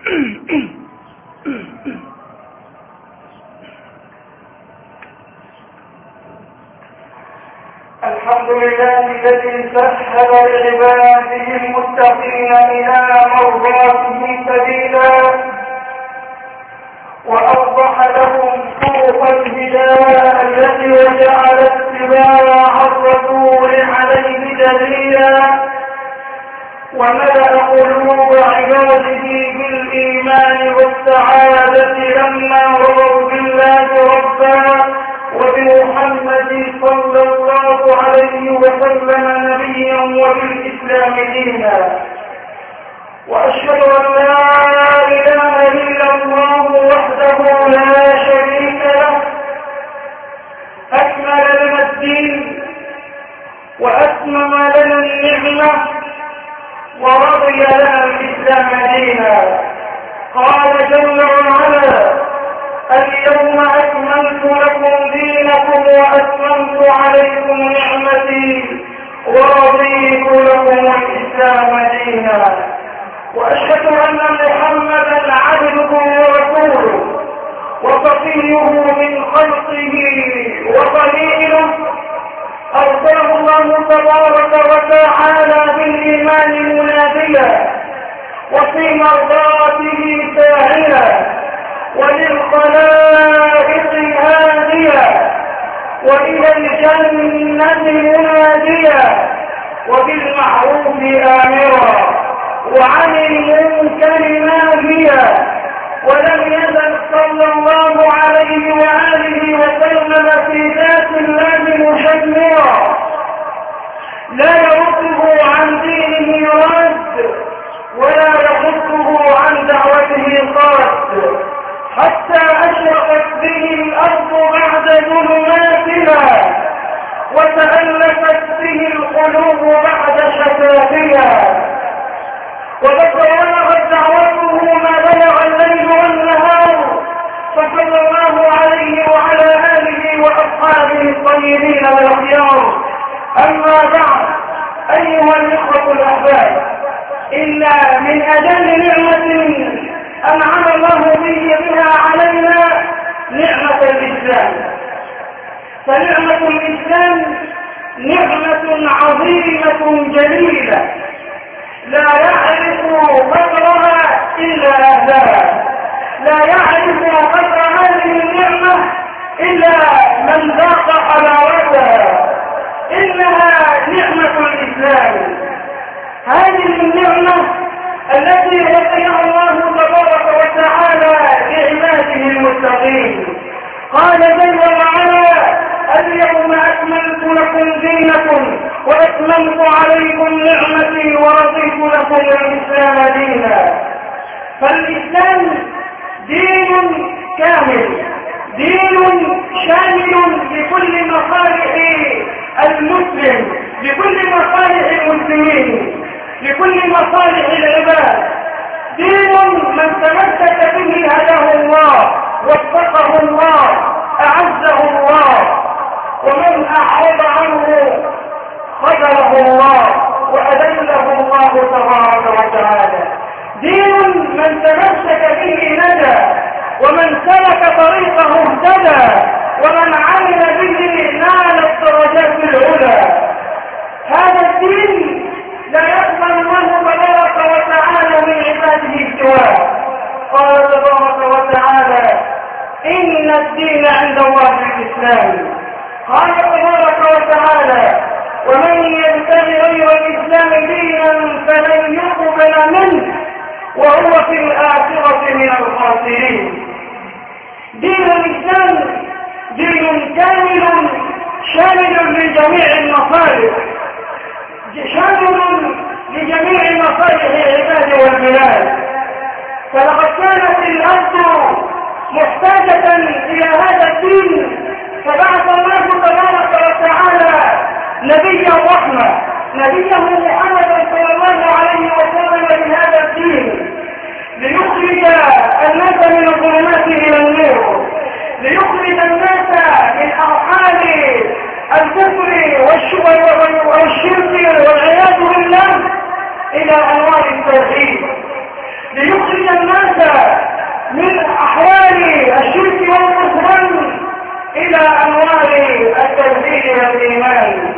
الحمد لله الذي سهل لعباده المتقين إلى مرضاته سبيلا، وأوضح لهم طرق الهداية التي وجعل اتباع الرسول عليه دليلا، وملأ قلوب عباده بالإيمان والسعادة لما رضوا بالله ربا وبمحمد صلى الله عليه وسلم نبيا وبالإسلام دينا. وأشهد أن لا إله إلا الله وحده لا شريك له، أكمل لنا الدين وأتمم لنا النعمة ورضي لنا الإسلام دينا. قال جل وعلا: اليوم أكملت لكم دينكم وأتممت عليكم نعمتي ورضيت لكم الإسلام دينا. وأشهد أن محمدا عبده ورسوله وصفيه من خلقه وخليله، أرسله الله تبارك وتعالى بالإيمان مناديا وفي مرضاته ساعيا وللخلائق هاديا وإلى الجنة مناديا وبالمعروف آمرا وعن المنكر ناهيا. ولم يزل صلى الله عليه وآله وسلم في ذات الله مشمرا، لا يرده عن دينه رد ولا يحده عن دعوته قرد، حتى أشرقت به الأرض بعد ظلماتها وتألفت به القلوب بعد شتاتها، وبلغت دعوته ما بلغ الليل والنهار، فصلى الله عليه وعلى آله وأصحابه الطيبين والأخيار. أما بعد، أيها الإخوة الأحباب، إن من أجل نعمة أنعم الله بها علينا نعمة الإسلام. فنعمة الإسلام نعمة عظيمة جليلة لا يعرف قدرها إلا أهلها، لا يعرف قدر هذه النعمة إلا من ذاق حلاوتها. إنها نعمة الإسلام، هذه النعمة التي وسعها الله تبارك وتعالى لعباده المتقين. قال جل وعلا: اليوم أكملت لكم دينكم وأتممت عليكم نعمتي ورضيت لكم الإسلام دينا. فالإسلام دين كامل، دين شامل لكل مصالح المسلم، لكل مصالح المسلمين، لكل مصالح العباد. دين من تمسك به هداه الله، وفقه الله، أعزه الله، ومن أعرض عنه خذله الله وأذله الله تبارك وتعالى. دين من تمسك به نجا، ومن سلك طريقه اهتدى، ومن عمل به نال الدرجات العلى. هذا الدين لا يقبل الله تبارك وتعالى من عباده سواه. قال تبارك وتعالى: إن الدين عند الله الإسلام. قال تبارك وتعالى: ومن يبتغي غير الإسلام دينا فلن يقبل منه وهو في الآخرة من الخاسرين. دين الإسلام دين كامل شامل لجميع المصالح، شامل لجميع مصالح العباد والبلاد. فلقد كانت الأرض محتاجة إلى هذا الدين، فبعث الله تبارك وتعالى نبي الرحمة، نبيه محمد صلى الله عليه وسلم بهذا الدين، ليخرج الناس من الظلمات إلى النور، ليخرج الناس من أرحام الكفر والشرك والعياذ بالله إلى أنوار التوحيد، ليخرج ليخرج الناس من أحوال الشرك والكفران إلى أنوار التوحيد والإيمان.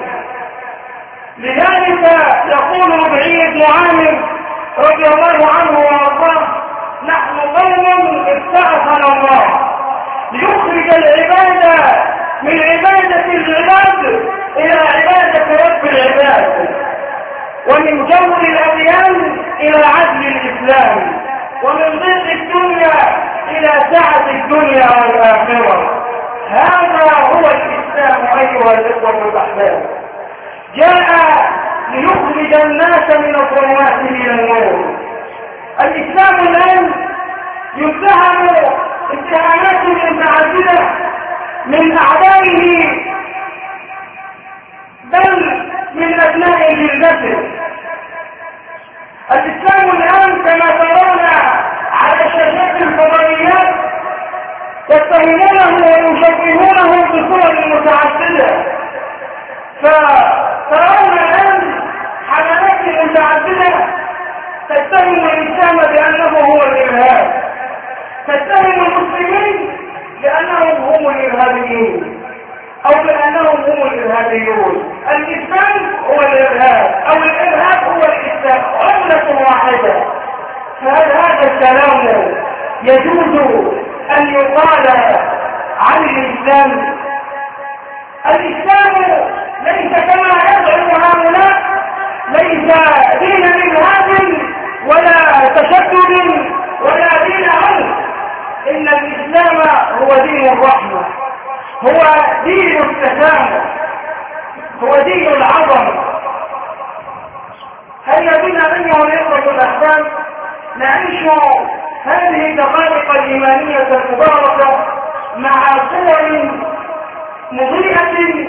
لذلك يقول ربيع بن عامر رضي الله عنه وارضاه: نحن قوم ابتعثنا الله ليخرج العباد من عبادة العباد إلى عبادة رب العباد، ومن جور الأديان إلى عدل الإسلام، ومن ضيق الدنيا إلى سعة الدنيا والآخرة. هذا هو الإسلام أيها الإخوة الأحباب، جاء ليخرج الناس من الظلمات إلى النور. الإسلام الآن يتهم اتهامات متعددة من أعدائه بل من أبناء جلدته. الإسلام الآن كما ترون على شاشات الفضائيات يتهمونه ويشبهونه بصور متعددة، فترون الآن حملات متعددة تتهم الإسلام بأنه هو الإرهاب، تتهم المسلمين بأنهم هم الإرهابيين أو بأنهم هم الإرهابيون. الإسلام هو الإرهاب أو الإرهاب هو الإسلام، عملة واحدة. فهل هذا الكلام يجوز أن يقال عن الإسلام؟ الإسلام ليس كما يدعو هؤلاء، ليس دين إرهاب ولا تشدد ولا دين عنف. إن الإسلام هو دين الرحمة، هو دين التسامح، هو دين العظمة. هيا بنا أيها الإخوة الأحباب نعيش هذه الدقائق الإيمانية المباركة مع صور مضيئة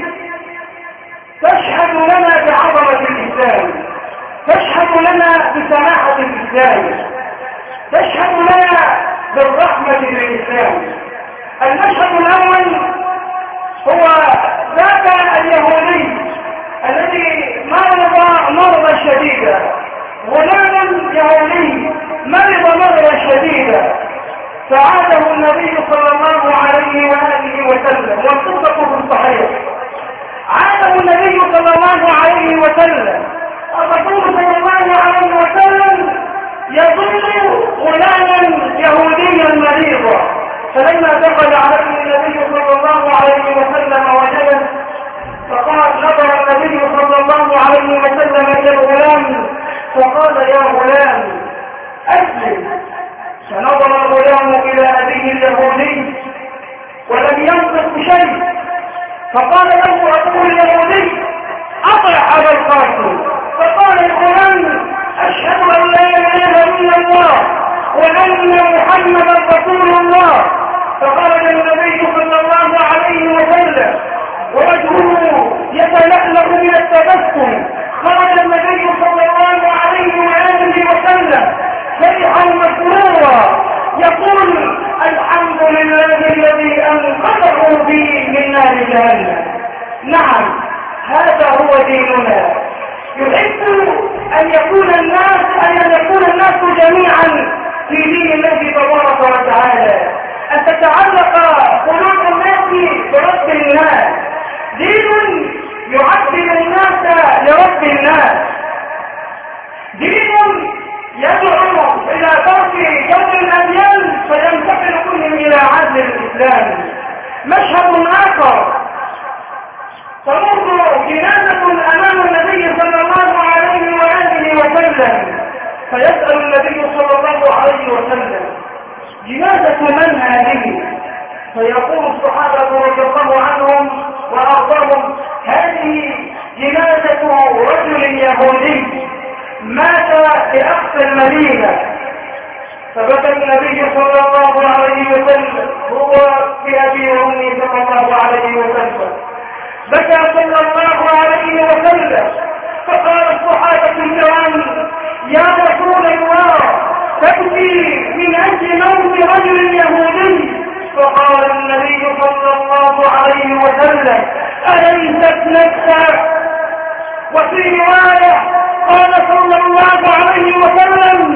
تشهد لنا بعظمة الإسلام، تشهد لنا بسماحة الإسلام، تشهد لنا بالرحمة للإسلام. المشهد الأول هو ذاك اليهودي الذي مرض شديدا، غلام يهودي مرض شديدا، فعاده النبي صلى الله عليه وآله وسلم، والقصة في الصحيح. عاده النبي صلى الله عليه وسلم، الرسول صلى الله عليه وسلم يظل غلاما يهوديا مريضا، فلما دخل عليه النبي صلى الله عليه وسلم وجده، فقال نظر النبي صلى الله عليه وسلم الى الغلام فقال: يا غلام اسلم. فنظر الغلام الى ابيه اليهودي ولم ينطق شيء، فقال له ابوه اليهودي: اطع ابا القاسم. فقال الغلام: اشهد ان لا اله الا الله وان محمدا رسول الله. فخرج النبي صلى الله عليه وسلم ووجهه يتلألأ من التبسم، خرج النبي صلى الله عليه وآله وسلم فرحا مسرورا يقول: الحمد لله الذي أنقذه بي من نار جهنم. نعم، هذا هو ديننا. يحب أن يكون الناس جميعا في دين الله تبارك وتعالى، أن تتعلق قلوب الناس برب الناس، دين يعبد الناس لرب الناس، دين يدعو إلى ترك جور الأديان فينتقل كلهم إلى عدل الإسلام. مشهد آخر، تمر جنازة أمام النبي صلى الله عليه وآله وسلم، فيسأل النبي صلى الله عليه وسلم: جنازة من هذه؟ فيقول الصحابة رضي الله عنهم وأرضاهم: هذه جنازة رجل يهودي مات في أقصى المدينة. فبكى النبي صلى الله عليه وسلم، هو بأبي وأمي صلى الله عليه وسلم، بكى صلى الله عليه وسلم. فقال الصحابة الكرام: يا رسول الله تبكي من أجل موت رجل يهودي؟ فقال النبي صلى الله عليه وسلم: أليست نفسك؟ وفي رواية قال صلى الله عليه وسلم: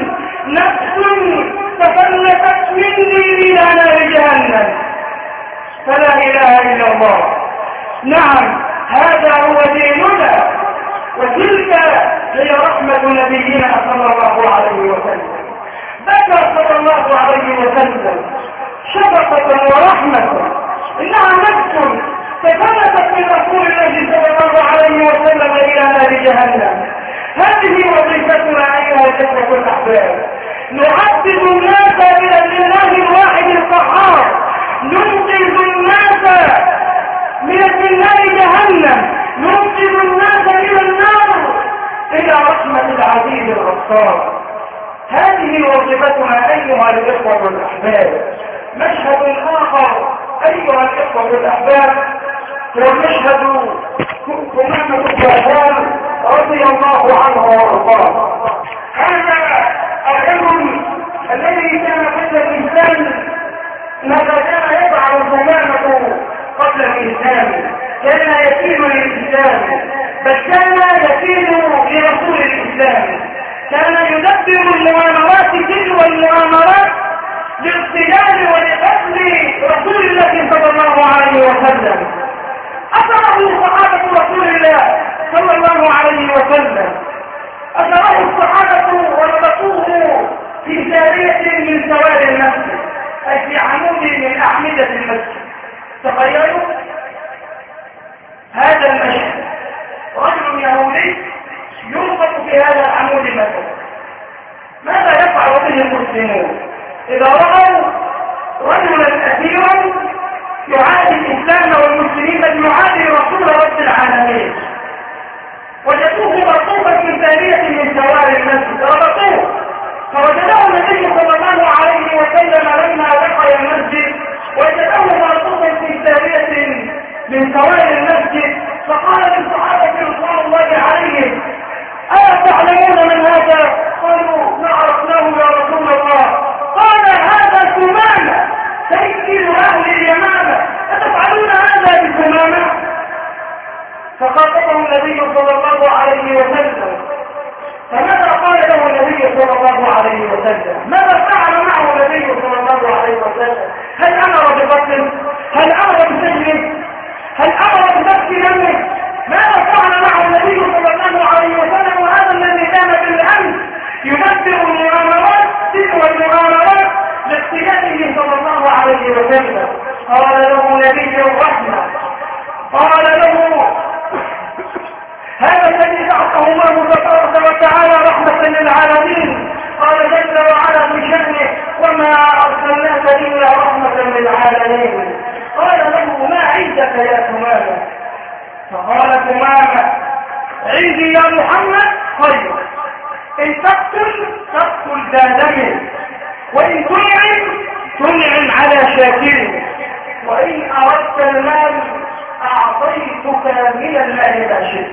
نفس تفلتت مني إلى نار جهنم، فلا إله إلا الله. نعم، هذا هو ديننا، وتلك هي رحمة نبينا صلى الله عليه وسلم. بكى صلى الله عليه وسلم شفقة ورحمة، إنها نفس تفلتت من رسول الله صلى الله عليه وسلم إلى نار جهنم. هذه وظيفتنا أيها الإخوة الأحباب، نعبد الناس إلى الله الواحد القهار، ننقذ الناس من النار جهنم، ننقذ الناس إلى النار إلى رحمة العزيز الغفار. هذه وظيفتنا أيها الإخوة الأحباب. مشهد آخر أيها الإخوة الأحباب هو مشهد ثمامة الجهال رضي الله عنه وارضاه. هذا الرجل الذي كان قبل الإنسان ماذا كان يفعل ثمامة قبل الإنسان؟ كان يكيل للإنسان، بل كان يكيل لرسول الإسلام، كان يدبر المؤامرات تلو المؤامرات لاغتيال ولقتل رسول الله صلى الله عليه وسلم. أثره صحابة رسول الله صلى الله عليه وسلم، أثره الصحابة وربطوه في سارية من سواد المسجد، أي في عمود من أعمدة المسجد. تخيلوا هذا المشهد، رجل يهودي يربط في هذا العمود مثلا. ماذا يفعل به المسلمون إذا رأوا رجلا أثيرا يعادي الإسلام والمسلمين بل يعادي رسول رب العالمين؟ وجدوه مرصوفا في ثانية من سوار المسجد، ربطوه، فوجده النبي صلى الله عليه وسلم لما دخل المسجد وجده مرصوفا في ثانية من سوار المسجد، فقال للصحابة رضوان الله عليهم: ألا تعلمون من هذا؟ قالوا: ما عرفناه يا رسول الله. قال: هذا ثمامة سيد أهل اليمامة، أتفعلون هذا بثمامة؟ فخاطبه النبي صلى الله عليه وسلم، فماذا قال له النبي صلى الله عليه وسلم؟ ماذا فعل معه النبي صلى الله عليه وسلم؟ هل أمر بقتله؟ هل أمر بسجنه؟ هل أمر بنفس دمه؟ ماذا فعل معه النبي صلى الله عليه وسلم؟ وهذا الذي كان بالأمس يدبر المؤامرات تلو المؤامرات لاغتياله صلى الله عليه وسلم. قال له نبي الرحمة، قال له: هذا الذي بعثه الله تبارك وتعالى رحمة للعالمين. قال جل وعلا في شأنه: وما أرسلناك إلا رحمة للعالمين. قال له: ما عندك يا ثمامة؟ فقال ثمامة: عندي يا محمد خير، إن تقتل ذا دم، وإن تنعم على شاكر، وإن أردت المال أعطيتك من المال ما شئت،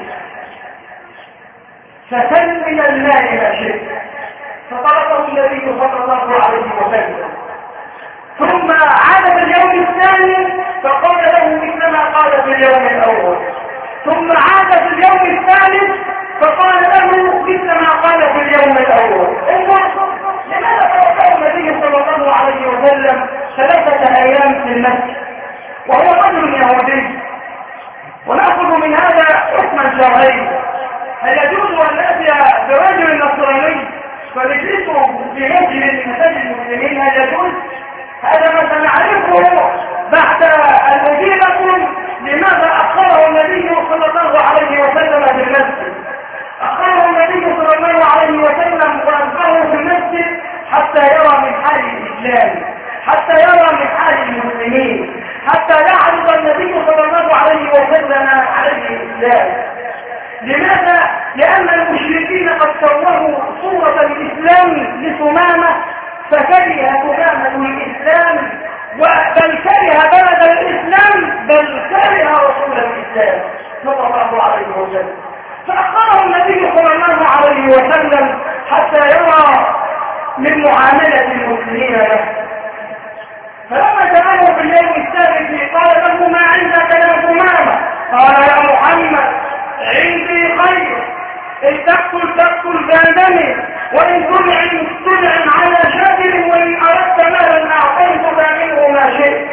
فسل من المال ما شئت. فطلبه النبي صلى الله عليه وسلم، ثم عاد في اليوم الثاني فقال له مثل ما قال في اليوم الأول، ثم عاد في اليوم الثالث فقال له مثل ما قال في اليوم الأول. انظر لماذا توقع النبي صلى الله عليه وسلم 3 أيام في المسجد وهو رجل يهودي؟ ونأخذ من هذا حكما شرعيا. هل يجوز أن نأتي برجل نصراني فنجلسه في مسجد من مساجد المسلمين؟ هل يجوز؟ هذا ما سنعرفه بعد أن أجيبكم لماذا أخره النبي صلى الله عليه وسلم في المسجد. أخره النبي صلى الله عليه وسلم وأنقذه في المسجد حتى يرى من حال الإسلام، حتى يرى من حال المسلمين، حتى يعرض النبي صلى الله عليه وسلم عليه الإسلام. لماذا؟ لأن المشركين قد صوروا صورة الإسلام لثمامة فكره ثمامة الإسلام، بل كره بلد الإسلام، بل كره رسول الإسلام صلى الله عليه وسلم. فأخره النبي صلى الله عليه وسلم حتى يرى من معاملة المسلمين له. فلما جاءه في اليوم الثالث قال له: ما عندك يا ثمامة؟ قال: يا محمد عندي خير، إن تقتل بادمي، وإن تنعم على شاكر، وإن أردت مالا أعطيتك منه ما شئت.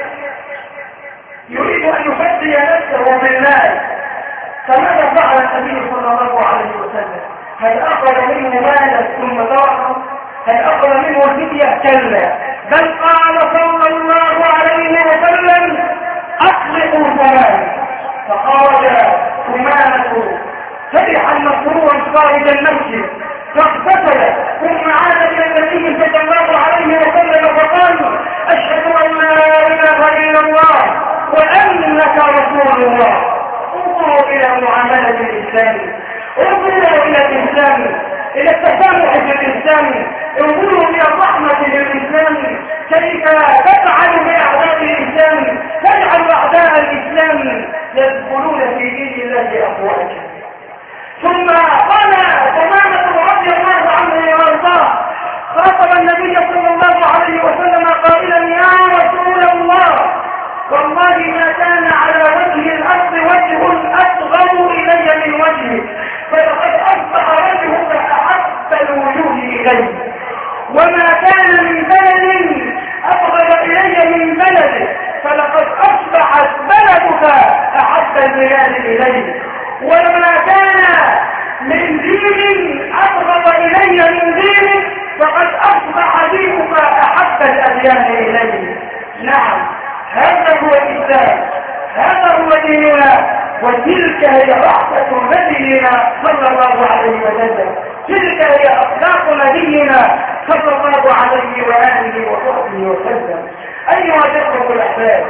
يريد أن يفدي نفسه بالله. فماذا فعل النبي صلى الله عليه وسلم؟ هل أخذ منه مالا ثم تركه؟ هل أخذ منه الفدية؟ كلا، بل قال صلى الله عليه وسلم أطلقوا ثمانه. فخرج ثمانه فرحا مسرورا خارج المسجد، فاغتسل ثم عاد الى النبي صلى الله عليه وسلم فقال اشهد ان لا اله الا الله وانك رسول الله. انظروا الى معامله الاسلام، انظروا الى الاسلام، الى التسامح في الاسلام، انظروا الى الرحمه للاسلام، كيف تفعل باعداء الاسلام، تجعل اعداء الاسلام يدخلون في دين الله افواجا. ثم قال ثمامة رضي الله عنه وارضاه، خاطب النبي صلى الله عليه وسلم قائلا يا رسول الله، والله ما كان على وجه الارض وجه اصغر الي من وجهك، فلقد اصبح وجهك احب الوجوه الي، وما كان من بلد ابغض الي من بلدك، فلقد اصبحت بلدك احب البلاد الي، ولما كان من دين أبغض إلي من دينك، فقد أصبح دينك أحب الأديان إلي. نعم، هذا هو الإسلام، هذا هو ديننا، وتلك هي رحمة نبينا صلى الله عليه وسلم، تلك هي أخلاق نبينا صلى الله عليه وآله وصحبه وسلم. أيها الإخوة الأحباب،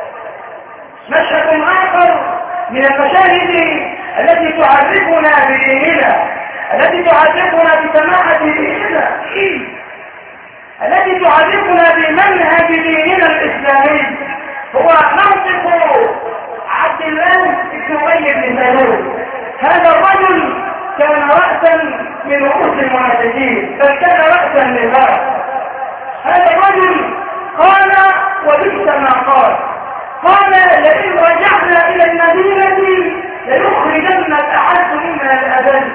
مشهد آخر من المشاهد التي تعرفنا بديننا، التي تعرفنا بسماحة ديننا، التي تعرفنا بمنهج ديننا الإسلامي، هو موقف عبد الله بن أبي بن سلول. هذا الرجل كان رأسا من رؤوس المنافقين، بل كان رأسا للغاية. هذا الرجل قال وبئس ما قال لئن رجعنا إلى المدينة ليخرجن الأعز منا الأذل.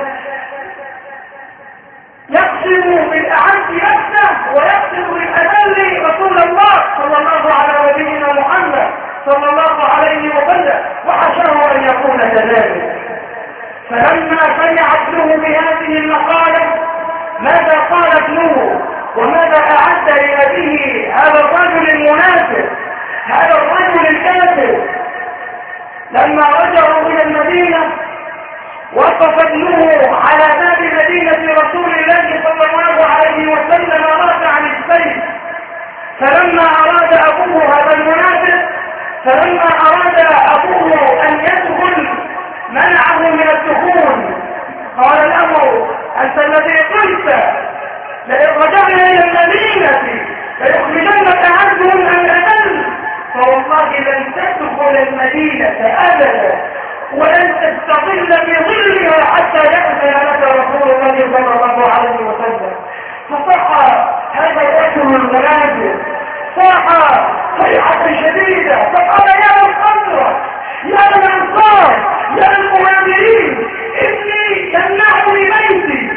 يقسم بالأعز نفسه ويقسم بالأذل رسول الله صلى الله على نبينا محمد صلى الله عليه وسلم، وحشاه أن يكون كذلك. فلما سمع ابنه بهذه المقالة ماذا قال ابنه وماذا أعد لأبيه هذا الرجل المنافق، هذا الرجل الكافر؟ لما رجعوا إلى المدينة وقف ابنه على باب مدينة رسول الله صلى الله عليه وسلم رافعا السيف. فلما أراد أبوه هذا المنافق، فلما أراد أبوه أن يدخل منعه من الدخول. قال له أنت الذي قلت لئن رجعنا إلى المدينة ليخرجنك عنهم أن أذل، فوالله لن تدخل المدينة أبدا ولن تستظل بظلها حتى يأذن لك رسول الله صلى الله عليه وسلم. فصح هذا الرجل المنافق، صاح صيحة شديدة فقال يا الخضرة يا الأنصار يا المهاجرين إني يمنعني بيتي.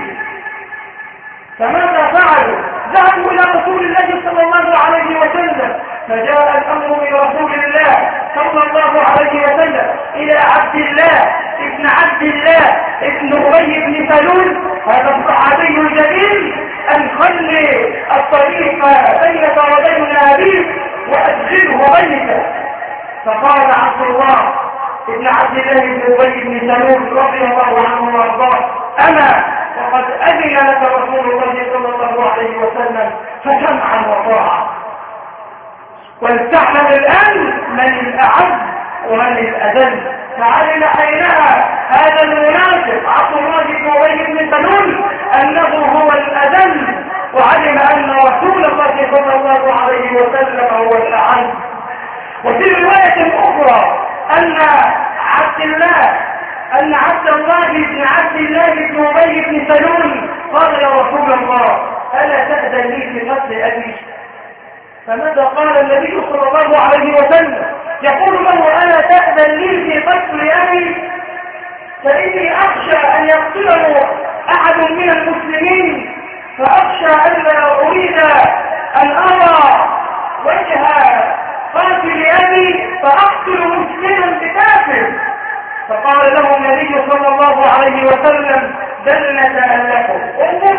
فماذا فعلوا؟ ذهبوا إلى رسول الله صلى الله عليه وسلم، فجاء الأمر إلى رسول الله صلى الله عليه وسلم إلى عبد الله ابن أبي بن سلول هذا الصحابي الجليل أن خلي الطريق بينك وبين أبيك وأدخله بينك. فقال عبد الله ابن عبد الله بن أبي بن سلول رضي الله عنه وارضاه أما وقد أذن لك رسول الله صلى الله عليه وسلم فسمعا وطاعة. ولتعلم الآن من الأعز ومن الأذل. فعلم حينها هذا المنافق عبد الله بن أبي بن سلول أنه هو الأذل، وعلم أن رسول الله صلى الله عليه وسلم هو الأعز. وفي رواية أخرى أن عبد الله بن أبي بن سلول قال يا رسول الله ألا تأذن لي في قتل أبي؟ فماذا قال النبي صلى الله عليه وسلم؟ يقول له ألا تأذن لي في قتل أبي؟ فإني أخشى أن يقتله أخشى ألا أريد أن أرى وجه قاتل أبي فأقتل مسلما بكافر. فقال له النبي صلى الله عليه وسلم بل نتألفه. انظر،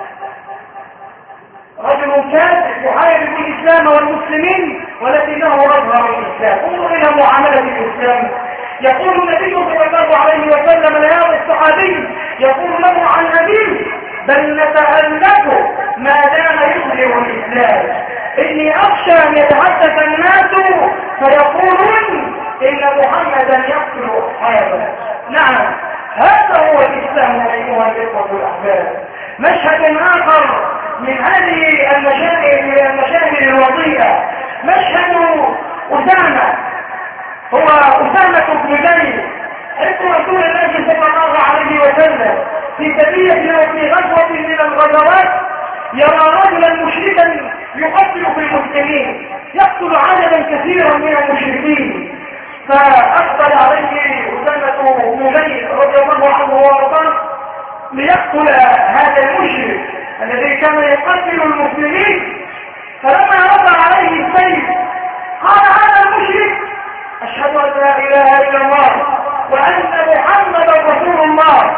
رجل كافر يحارب الإسلام والمسلمين ولكنه أظهر الإسلام. انظر إلى معاملة الإسلام. يقول النبي صلى الله عليه وسلم لهذا الصحابي، يقول له عن أبيه بل نتألفه ما دام يظهر الإسلام، إني أخشى أن يتحدث الناس فيقولون إن محمدا يقتل أصحابه. نعم، هذا هو الإسلام أيها الإخوة الأحباب. مشهد آخر من هذه المشاهد الوضيئة مشهد أسامة، هو أسامة بن زيد حب رسول الله صلى الله عليه وسلم في سبيل وفي غزوة من الغزوات يرى رجلا مشركا يقتل في المسلمين، يقتل عددا كثيرا من المشركين، فأقبل عليه أسامة بن زيد رضي الله عنه وارضاه ليقتل هذا المشرك الذي كان يقتل المسلمين. فلما رفع عليه السيف قال هذا المشرك أشهد أن لا إله إلا الله وأن محمدا رسول الله.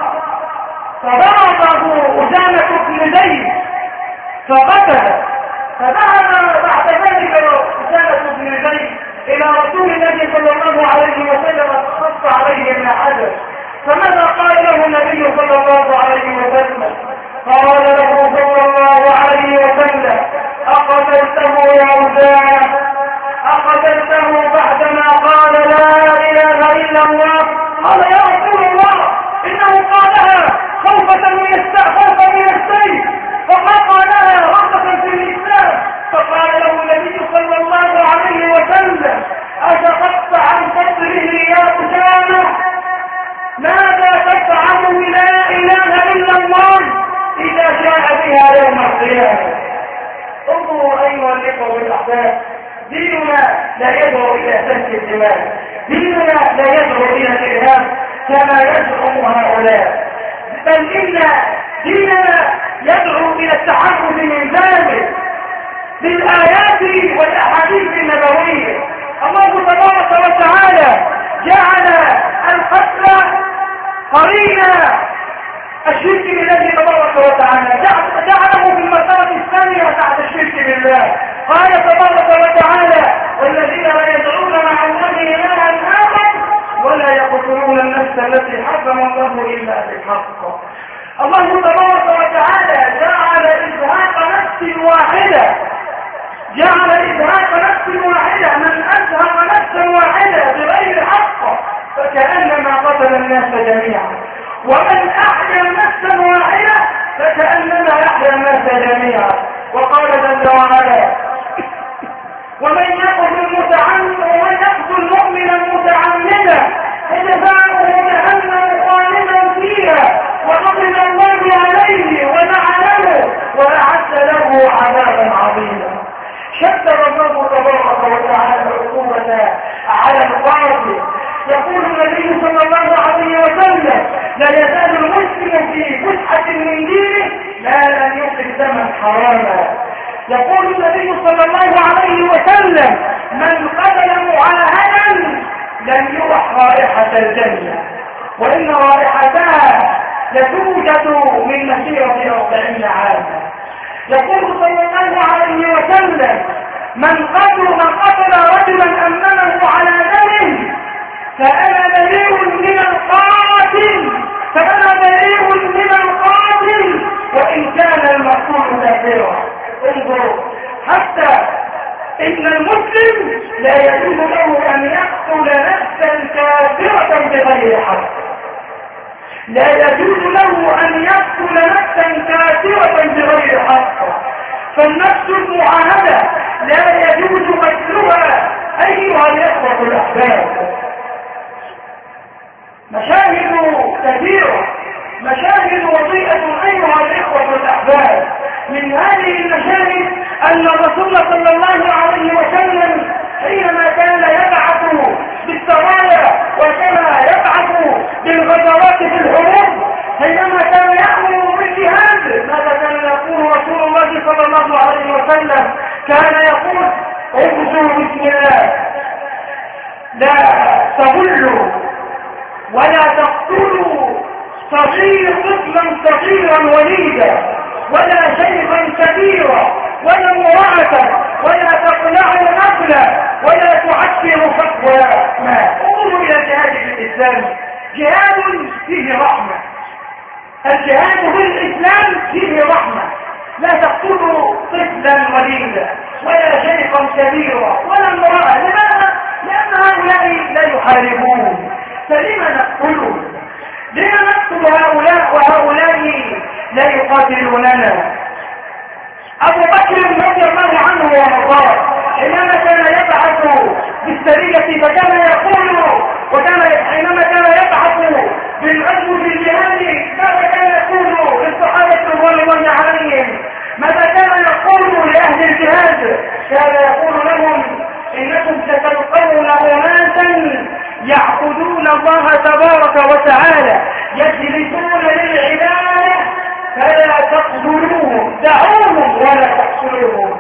فضربه أسامة بن زيد فقتل. فذهب بعد ذلك أسامة بن زيد إلى رسول الله صلى الله عليه وسلم فخص عليه ما حدث. فماذا قال له النبي صلى الله عليه وسلم؟ قال له صلى الله عليه وسلم أقتلته يا أسامة؟ أقتلته بعدما قال لا إله إلا الله؟ قال يا رسول الله إنه قالها خوفا من السيف، وما قالها رغبة في الإسلام. فقال له النبي صلى الله عليه وسلم أشققت عن صدره يا أسامة؟ ماذا تفعل لا إله إلا الله إذا جاء بها يوم القيامة؟ انظروا أيها الإخوة والأحباب، ديننا لا يدعو إلى سفك الدماء، ديننا لا يدعو إلى الإرهاب كما يزعم هؤلاء، بل إن ديننا يدعو إلى التحرز من ذلك بالآيات والأحاديث النبوية. الله تبارك وتعالى جعل القتل قرينا الشرك بالله تبارك وتعالى، جعله في المرتبة الثانية بعد الشرك بالله. قال تبارك وتعالى والذين لا يدعون مع الله إلها آخر ولا يقتلون النفس التي حرم الله إلا بالحق. الله تبارك وتعالى جعل إزهاق نفس واحدة، جعل إزهاق نفس واحدة، من أزهق نفسا واحدة بغير حق فكأنما قتل الناس جميعا، ومن أحيا نفسا واحدة فكأنما يحيا الناس جميعا. وقال جل وعلا ومن يقتل مؤمنا متعمدا فجزاؤه جهنم خالدا فيها وغضب الله عليه ولعنه وأعد له عذابا عظيما. شدد الله تبارك وتعالى العقوبة على القاتل. يقول النبي صلى الله عليه وسلم لا يزال المسلم في فسحة من دينه لا لن يصل دما حراما. يقول النبي صلى الله عليه وسلم من قتل معاهدا لم يرح رائحة الجنة وإن رائحتها لتوجد من مسيرة 40 عاما. يقول صلى الله عليه وسلم من قتل رجلا أمنه على دمه فأنا بريء من القاتل وإن كان المقتول كافرا. انظروا، حتى إن المسلم لا يجوز له أن يقتل نفسا كافرة بغير حق، لا يجوز له أن يقتل نفسا كافرة بغير حق. فالنفس المعاهدة لا يجوز قتلها أيها الإخوة الأحباب. مشاهد كثيرة، مشاهد وضيئة أيها الإخوة الأحباب. من هذه المشاهد أن الرسول صلى الله عليه وسلم حينما كان يبعث بالسرايا وكما يبعث بالغزوات في الحروب، حينما كان يأمر بالجهاد ماذا كان يقول رسول الله طفلا صغيرا وليدا ولا شيخا كبيرا ولا امرأة ولا تقلع نقلا ولا تعكر فتوى ما. انظروا الى جهاد الاسلام، جهاد فيه رحمة. الجهاد في الاسلام فيه رحمة. لا تقتلوا طفلا وليدا ولا شيخا كبيرا ولا امرأة. لماذا؟ لأن هؤلاء لا يحاربون، فلما نقتلهم؟ لما نقتل هؤلاء وهؤلاء لا يقاتلوننا؟ أبو بكر رضي الله عنه وارضاه حينما كان يبعث بالسرية فكان يقول، حينما كان يبعث بالعزو في الجهاد ماذا كان يقول للصحابة رضوان الله عليهم؟ ماذا كان يقول لأهل الجهاد؟ كان يقول لهم إنكم ستلقون أناسا يعبدون الله تبارك وتعالى يجلسون للعبادة فلا تقتلوهم، دعوهم ولا تقتلوهم.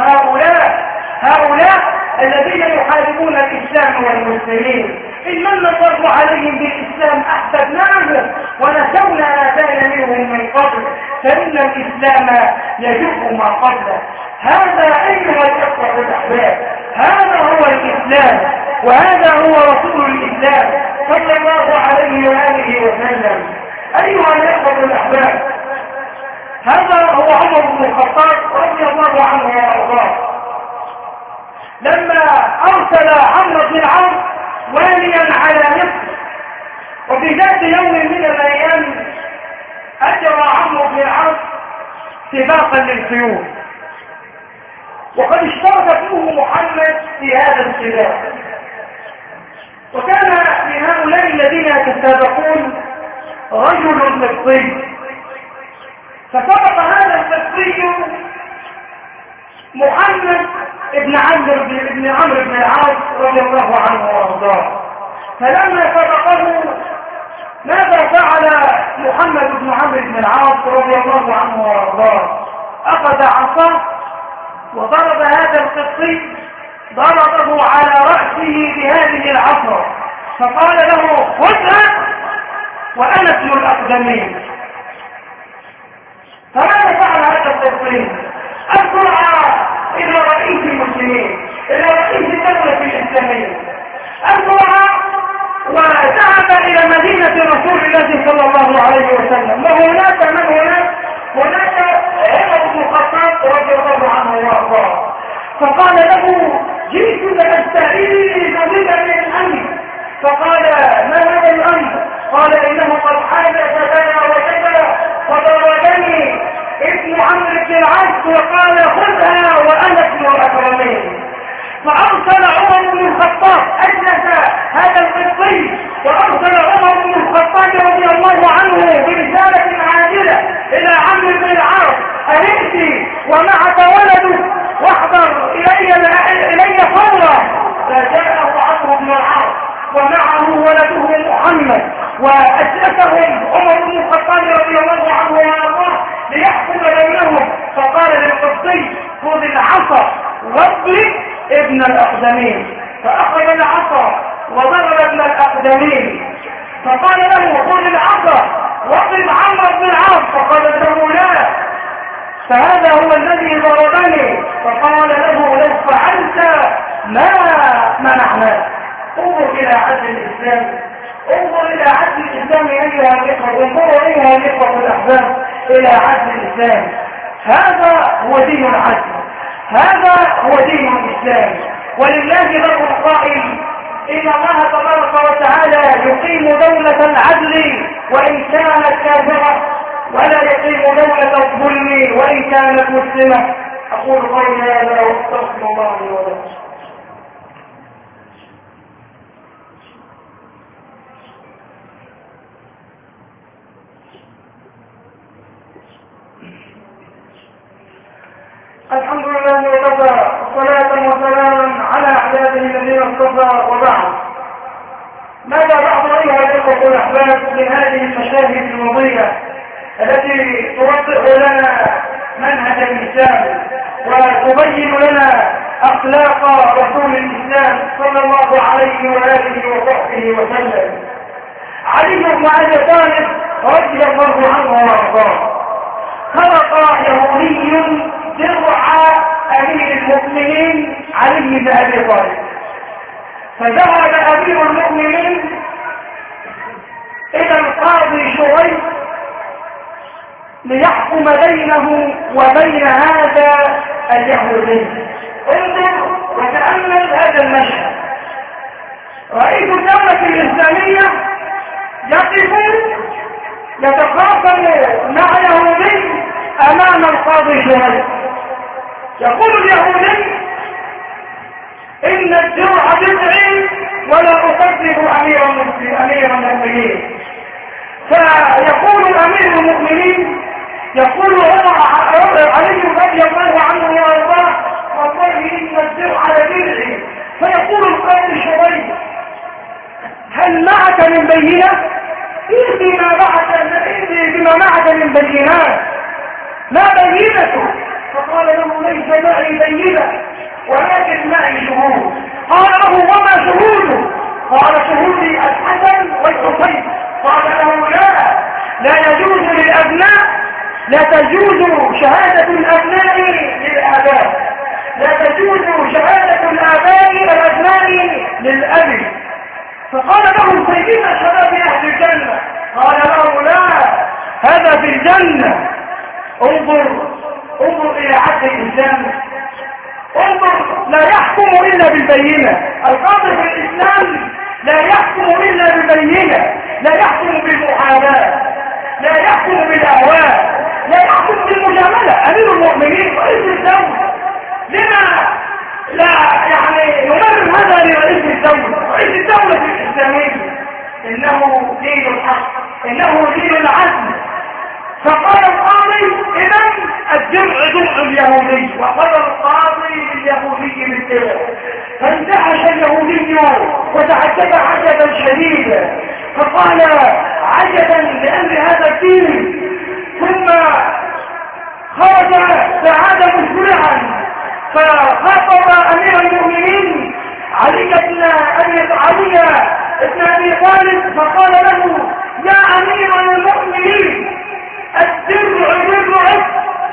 وهؤلاء الذين يحاربون الإسلام والمسلمين إن من الله عليهم بالإسلام أحببناهم ونسونا ما كان منهم من قبل، فإن الإسلام يجب ما قبله. هذا أيها الإخوة الأحباب، هذا هو الإسلام وهذا هو رسول الإسلام صلى الله عليه وآله وسلم. أيها الإخوة الأحباب، هذا هو عمر بن الخطاب رضي الله عنه وارضاه لما أرسل عمرو بن العاص واليا على مصر، وفي ذات يوم من الأيام أجرى عمرو بن العاص سباقا للخيول، وقد اشترك فيه محمد في هذا السباق. وكان من هؤلاء الذين يتسابقون رجل قبطي، فسبق هذا القبطي محمد ابن عمرو بن العاص رضي الله عنه وارضاه. فلما سبقه ماذا فعل محمد بن عمرو بن العاص رضي الله عنه وارضاه؟ اخذ عصاه وضرب هذا القبطي، ضربه على رأسه بهذه العصا، فقال له خذها وأنا ابن الأقدمين. فماذا فعل هذا القبطي؟ أسرع إلى رئيس المسلمين، إلى رئيس الدولة الإسلامية، أسرع وذهب إلى مدينة رسول الله صلى الله عليه وسلم. وهناك من هناك عمر بن الخطاب رضي الله عنه وارضاه، فقال له جئت لأستعيذ بك من الأمر. فقال ما هذا الأمر؟ قال إنه قد حدث كذا وكذا فضربني ابن عمرو بن العاص وقال خذها وأنا ابن الأكرمين. فأرسل عمر بن الخطاب أجلس هذا القبطي، وأرسل عمر بن الخطاب رضي الله عنه برسالة عاجلة إلى عمرو بن العاص أن ائتي ومعك ولدك واحضر إلي فورا. فجاءه عمرو بن العاص ومعه ولده محمد، وأجلسهم عمر بن الخطاب رضي الله عنه وارضاه ليحكم بينهم. فقال للقبطي خذ العصا واضرب ابن الأقدمين. فأخذ العصا وضرب ابن الأقدمين. فقال له خذ العصا واضرب عمرو بن العاص. فقال له لا، فهذا هو الذي ضربني. فقال له لو فعلت ما منعناك. انظر إلى عدل الإسلام، انظر إلى عدل الإسلام أيها الإخوة، انظروا أيها الإخوة الأحباب إلى عدل الإسلام. هذا هو دين العدل، هذا هو دين الإسلام. ولله له القائل إن الله تبارك وتعالى يقيم دولة العدل وإن كانت كافرة، ولا يقيم دولة الظلم وإن كانت مسلمة. أقول قولي هذا وأستغفر الله لي ولكم. الحمد لله وكفى، صلاة وسلاما على عباده الذين اصطفى، وبعد. ماذا بعد أيها الإخوة الأحباب من هذه المشاهد المضيئة التي توضح لنا منهج الإسلام وتبين لنا أخلاق رسول الإسلام صلى الله عليه وآله وصحبه وسلم. علي بن أبي طالب رضي الله عنه وارضاه خلق يهودي درع امير المؤمنين علي بن ابي طالب، فذهب امير المؤمنين الى القاضي شريح ليحكم بينه وبين هذا اليهودي. انظر وتأمل هذا المشهد. رئيس الدولة الإسلامية يقف يتخاصم مع يهودي أمام القاضي شريح. يقول اليهودي إن الجرع بدعي ولا أصدق أمير المؤمنين. فيقول أمير المؤمنين يقول علي رضي الله عنه وارضاه والله إن الجرع لبدعي. فيقول القاضي شريح هل معك من بينة؟ بما معك من بينات. ما بينته؟ فقال له ليس معي بينة ولكن معي شهود. قال له وما شهوده؟ قال شهودي الحسن والحسين. قال له لا يجوز للأبناء، لا تجوز شهادة الأبناء للآباء، لا تجوز شهادة الآباء والأبناء للأب. فقال له سيدنا شباب أهل الجنة. قال له لا، هذا في الجنة. انظر إلى عدل الإسلام. انظر، لا يحكم إلا بالبينة. القاضي في الإسلام لا يحكم إلا بالبينة، لا يحكم بالمحاباة، لا يحكم بالأهواء، لا يحكم بالمجاملة. أمير المؤمنين رئيس الدولة، لما لا نمرر هذا لرئيس الدولة؟ رئيس الدولة الإسلامية إنه دين الحق، إنه دين العدل. فقال القاضي إذن الجمع جمع اليهودي، وقال القاضي لليهودي بالدرع. فانتعش اليهودي وتعجب عجبا شديدا، فقال عجبا لأمر هذا الدين. ثم خرج فعاد مسرعا فخاطب أمير المؤمنين علي بن أبي طالب فقال له يا أمير المؤمنين الدرع درعك،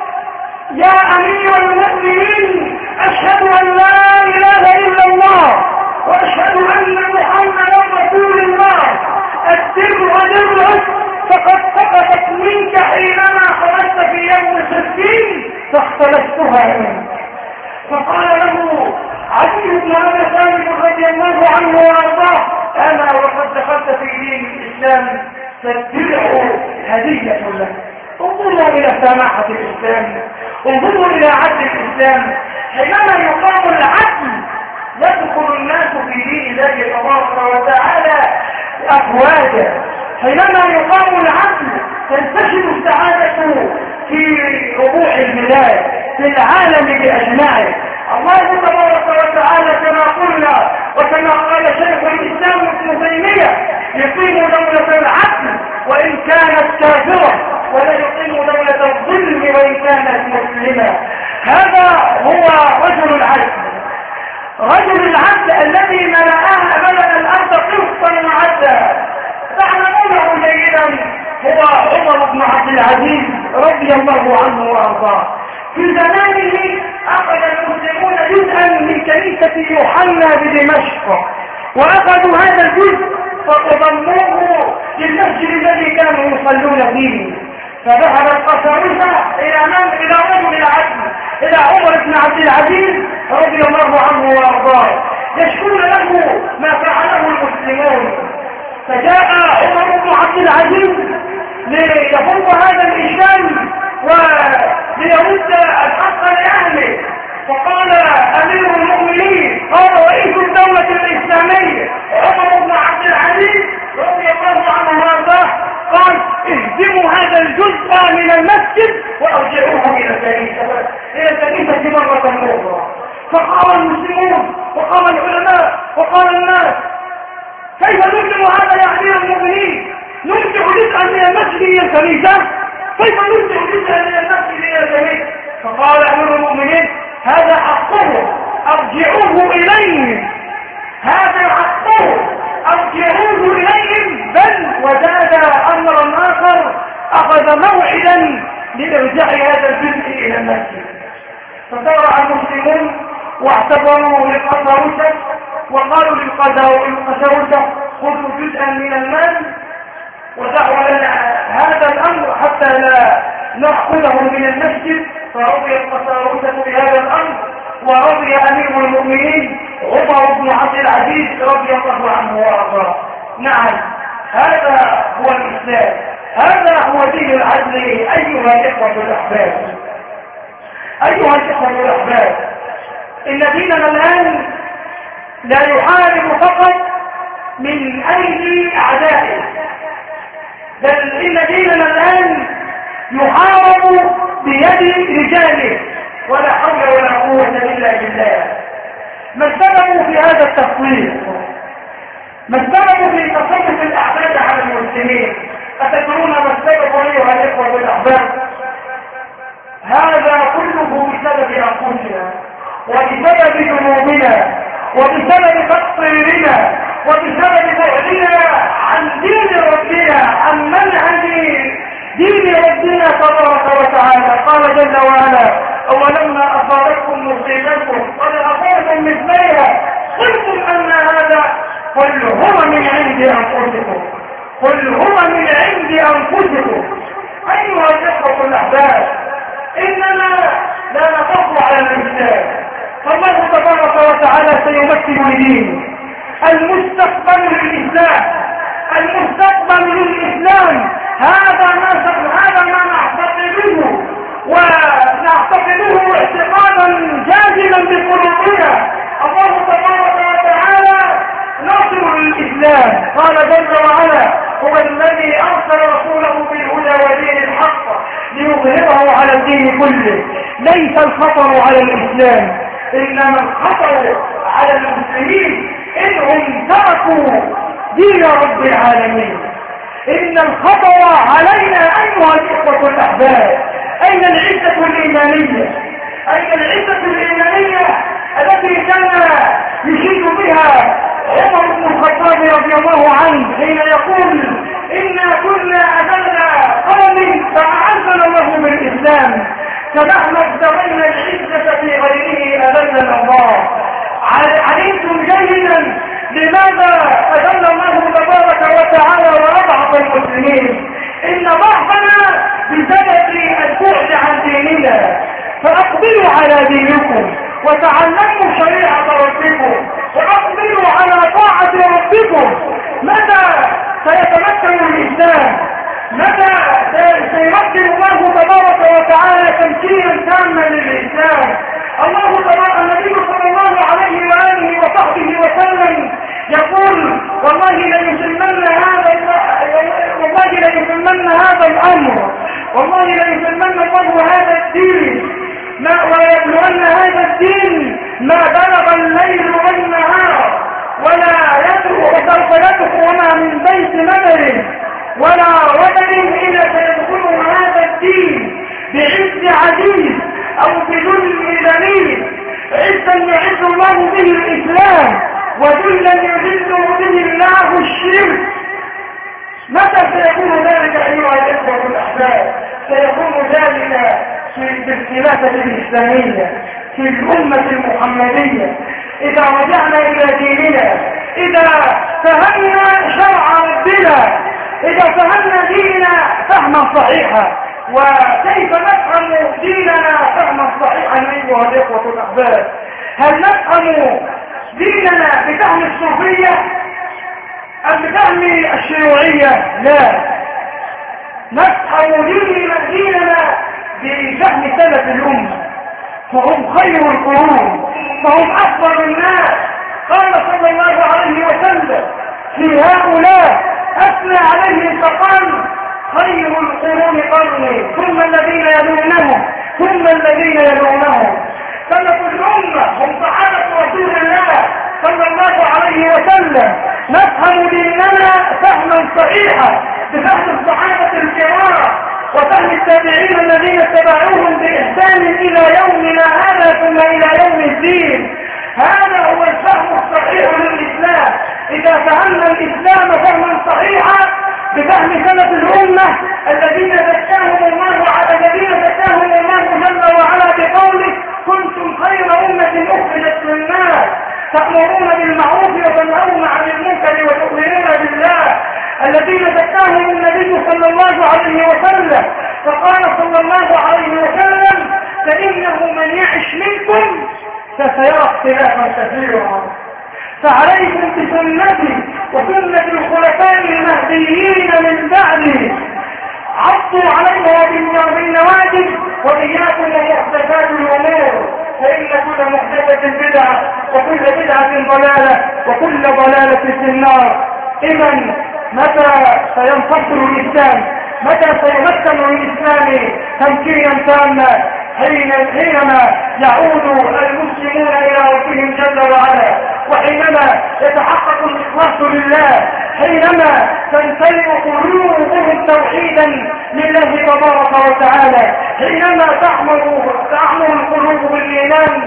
يا أمير المؤمنين أشهد أن لا إله إلا الله وأشهد أن محمدا رسول الله. الدرع درعك فقد سقطت منك حينما خرجت في يوم 60 فاختلفتها منك. فقال له علي بن ابي طالب رضي الله عنه وارضاه انا وقد دخلت في دين الاسلام فالدرع هديه لك. انظروا الى سماحه الاسلام، انظروا الى عدل الاسلام. حينما يقام العدل يدخل الناس في دين الله تبارك وتعالى افواجا. حينما يقام العدل تنتشر السعاده في ربوع البلاد، في العالم باجمعه. الله تبارك وتعالى كما قلنا وكما قال شيخ الاسلام ابن تيميه يقيم دوله العدل وان كانت كافره، ولا يقيم دوله الظلم وان كانت مسلمه. هذا هو رجل العدل، رجل العدل الذي ملأ الارض قسطا وعدلا. تعلمونه جيدا هو عمر بن عبد العزيز رضي الله عنه وارضاه. في زمانه اخذ المسلمون جزءا من كنيسة يوحنا بدمشق، واخذوا هذا الجزء فضموه للمسجد الذي كانوا يصلون فيه. فذهب القساوسة الى رجل العدل، الى عمر بن عبد العزيز رضي الله عنه وارضاه، يشكون له ما فعله المسلمون. فجاء عمر بن عبد العزيز ليفض هذا الإشكال وليرد الحق لأهله. فقال أمير المؤمنين، قال رئيس الدولة الإسلامية عمر بن عبد العزيز رضي الله عنه وارضاه، قال اهدموا هذا الجزء من المسجد وارجعوه إلى الكنيسة مرة أخرى. فقال المسلمون وقال العلماء وقال الناس كيف نرجع هذا يا أمير المؤمنين؟ نرجع جزءا من المسجد إلى الكنيسة؟ كيف نرجع جزءا من المسجد إلى الكنيسة؟ فقال أمير المؤمنين هذا حقه أرجعوه إليهم، هذا حقه أرجعوه إليهم. بل وزاد أمرا آخر اتخذ موعدا لإرجاع هذا الجزء إلى المسجد. فسارع المسلمون واعتبروا للقساوسة وقالوا للقساوسة خذوا جزءا من المال ودعوا لنا هذا الأمر حتى لا نأخذه من المسجد. فرضي القساوسة بهذا الأمر، ورضي أمير المؤمنين عمر بن عبد العزيز رضي الله عنه وارضاه. نعم، هذا هو الإسلام، هذا هو دين العدل. أيها الإخوة الأحباب، أيها الإخوة الأحباب، إن ديننا الآن لا يحارب فقط من أيدي أعدائه، بل إن ديننا الآن يحارب بيد رجاله، ولا حول ولا قوة إلا بالله. ما السبب في هذا التفصيل؟ ما السبب في تسلط الأعداء على المسلمين؟ أتدرون ما السبب أيها الإخوة الأحباب؟ هذا كله بسبب أنفسنا، وبسبب ذنوبنا، وبسبب تقصيرنا، وبسبب بعدنا عن دين ربنا، عن منهج دين ربنا تبارك وتعالى. قال جل وعلا: أولما أصابتكم مصيبة قد أصابتم مثلها قلتم أن هذا، قل هو من عند أنفسكم، قل هو من عند أنفسكم. أيها الإخوة الأحباب، إننا لا نخاف على الإسلام، فالله تبارك وتعالى سيمثل لدينه. المستقبل للإسلام، المستقبل للإسلام، هذا ما نعتقده، ونعتقده اعتقادا جازما بقلوبنا. الله تبارك وتعالى ناصر للإسلام. قال جل وعلا: هو الذي أرسل رسوله بالهدى ودين الحق ليظهره على الدين كله. ليس الخطر على الإسلام، إنما الخطر على المسلمين إنهم تركوا دين رب العالمين. إن الخطر علينا أيها الإخوة الأحباب. أين العزة الإيمانية؟ أين العزة الإيمانية التي كان يشيد بها عمر بن الخطاب رضي الله عنه حين يقول: إنا كنا أذل قوم فأعزنا الله بالإسلام، فنحن ابتغينا العزة في غيره أذلنا الله. علمتم جيدا لماذا أذل الله تبارك وتعالى وأضعف المسلمين؟ إن ضعفنا بسبب البعد عن ديننا. فأقبلوا على دينكم وتعلموا شريعة ربكم وأقبلوا على طاعة ربكم. متى سيتمكن الإسلام؟ متى سيمكن الله تبارك وتعالى تمكينا تاما للإسلام؟ النبي صلى الله عليه وآله وصحبه وسلم يقول: والله ليتمن هذا الأمر، والله ليتمن الله هذا الدين، ويبلغن هذا الدين ما بلغ الليل والنهار، وسوف يدخل من بيت مدر ولا ودر إلا سيدخل هذا الدين بعز عزيز أو بذل ذليل. عزا يعز الله به الإسلام، وذلا يذل به الله الشرك. متى سيكون ذلك أيها الإخوة الأحباب؟ سيكون ذلك في الخلافة الإسلامية، في الأمة المحمدية، إذا رجعنا إلى ديننا، إذا فهمنا شرع ربنا، إذا فهمنا ديننا فهما صحيحا. وكيف نفهم ديننا فهما صحيحا أيها الإخوة الأحباب؟ هل نفهم ديننا بفهم الصوفية أم بفهم الشيوعية؟ لا، نفهم ديننا بفهم سلف الأمة، فهم خير القرون، فهم أفضل الناس. قال صلى الله عليه وسلم في هؤلاء أثنى عليهم فقال: خير القرون قرني ثم الذين يلونهم ثم الذين يلونهم. سلف الأمة هم صحابة رسول الله صلى الله عليه وسلم. نفهم ديننا فهما صحيحا بفهم الصحابة الكرام وفهم التابعين الذين اتبعوهم بإحسان إلى يومنا هذا ثم إلى يوم الدين. هذا هو الفهم الصحيح للإسلام. إذا فهمنا الإسلام فهما صحيحا بفهم سلف الأمة الذين زكاهم الله جل وعلا بقوله كنتم خير أمة أخرجت للناس تأمرون بالمعروف وتنهون عن المنكر وتؤمنون بالله، الذين زكاهم النبي صلى الله عليه وسلم فقال صلى الله عليه وسلم فإنه من يعش منكم فسيرى اختلافا كثيرا، فعليكم بسنتي وسنة الخلفاء المهديين من بعدي عضوا عليها بالنواجذ وإياكم ومحدثات الأمور فإن كل محدثة بدعة وكل بدعة ضلالة وكل ضلالة في النار. إذا متى سينتصر الإسلام؟ متى سيمكن الإسلام تمكينا تاما؟ حينما يعود المسلمون إلى ربهم جل وعلا، وحينما يتحقق الإخلاص لله، حينما تمتلئ قلوبهم توحيدا لله تبارك وتعالى، حينما تعمر القلوب بالإيمان،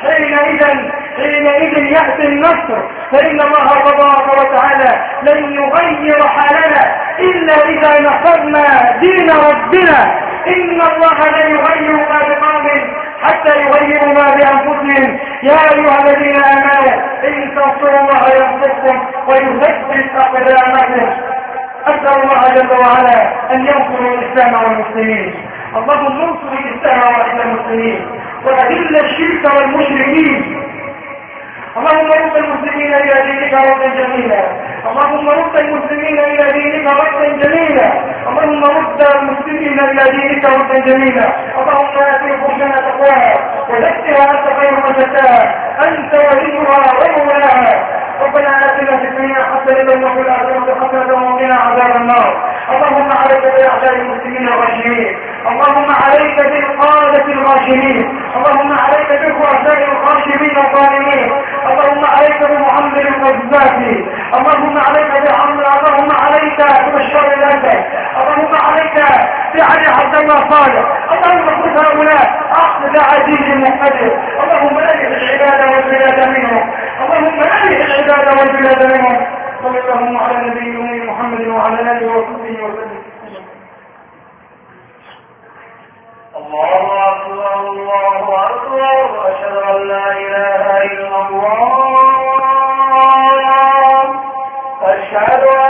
حينئذ يأتي النصر، فإن الله تبارك وتعالى لن يغير حالنا إلا إذا نصرنا دين ربنا. إن الله لا يغير ما بقوم حتى يغيروا ما بأنفسهم. يا أيها الذين آمنوا إن تنصروا الله ينصركم ويثبت أقدامكم. أسأل الله جل وعلا أن ينصر الإسلام والمسلمين. اللهم انصر الإسلام والمسلمين وأذل الشرك والمشركين. اللهم رد المسلمين إلى دينك ردا جميلا. اللهم رد المسلمين إلى دينك ردا جميلا. اللهم رد المسلمين إلى دينك ردا جميلا. اللهم آتي فرجنا تقواها وزكها أنت خير من زكاها أنت وليها ومولاها. ربنا آتنا في الدنيا حسنة وفي الآخرة حسنة وقنا عذاب النار. اللهم عليك بأعداء المسلمين الغاشمين. اللهم عليك بالقادة الغاشمين. اللهم عليك بالرؤساء الغاشمين الظالمين. اللهم عليك بمحمد القذافي. اللهم عليك بعمر. اللهم عليك ببشار الأسد. اللهم عليك بعلي عبد الله صالح. اللهم خذ هؤلاء أخذ عزيز مقتدر. اللهم ألف العباد والبلاد منهم. اللهم ألف العباد والبلاد منهم. صلى الله على نبينا محمد وعلى آله وصحبه وسلم. الله أكبر الله أكبر أشهد أن لا إله إلا الله أشهد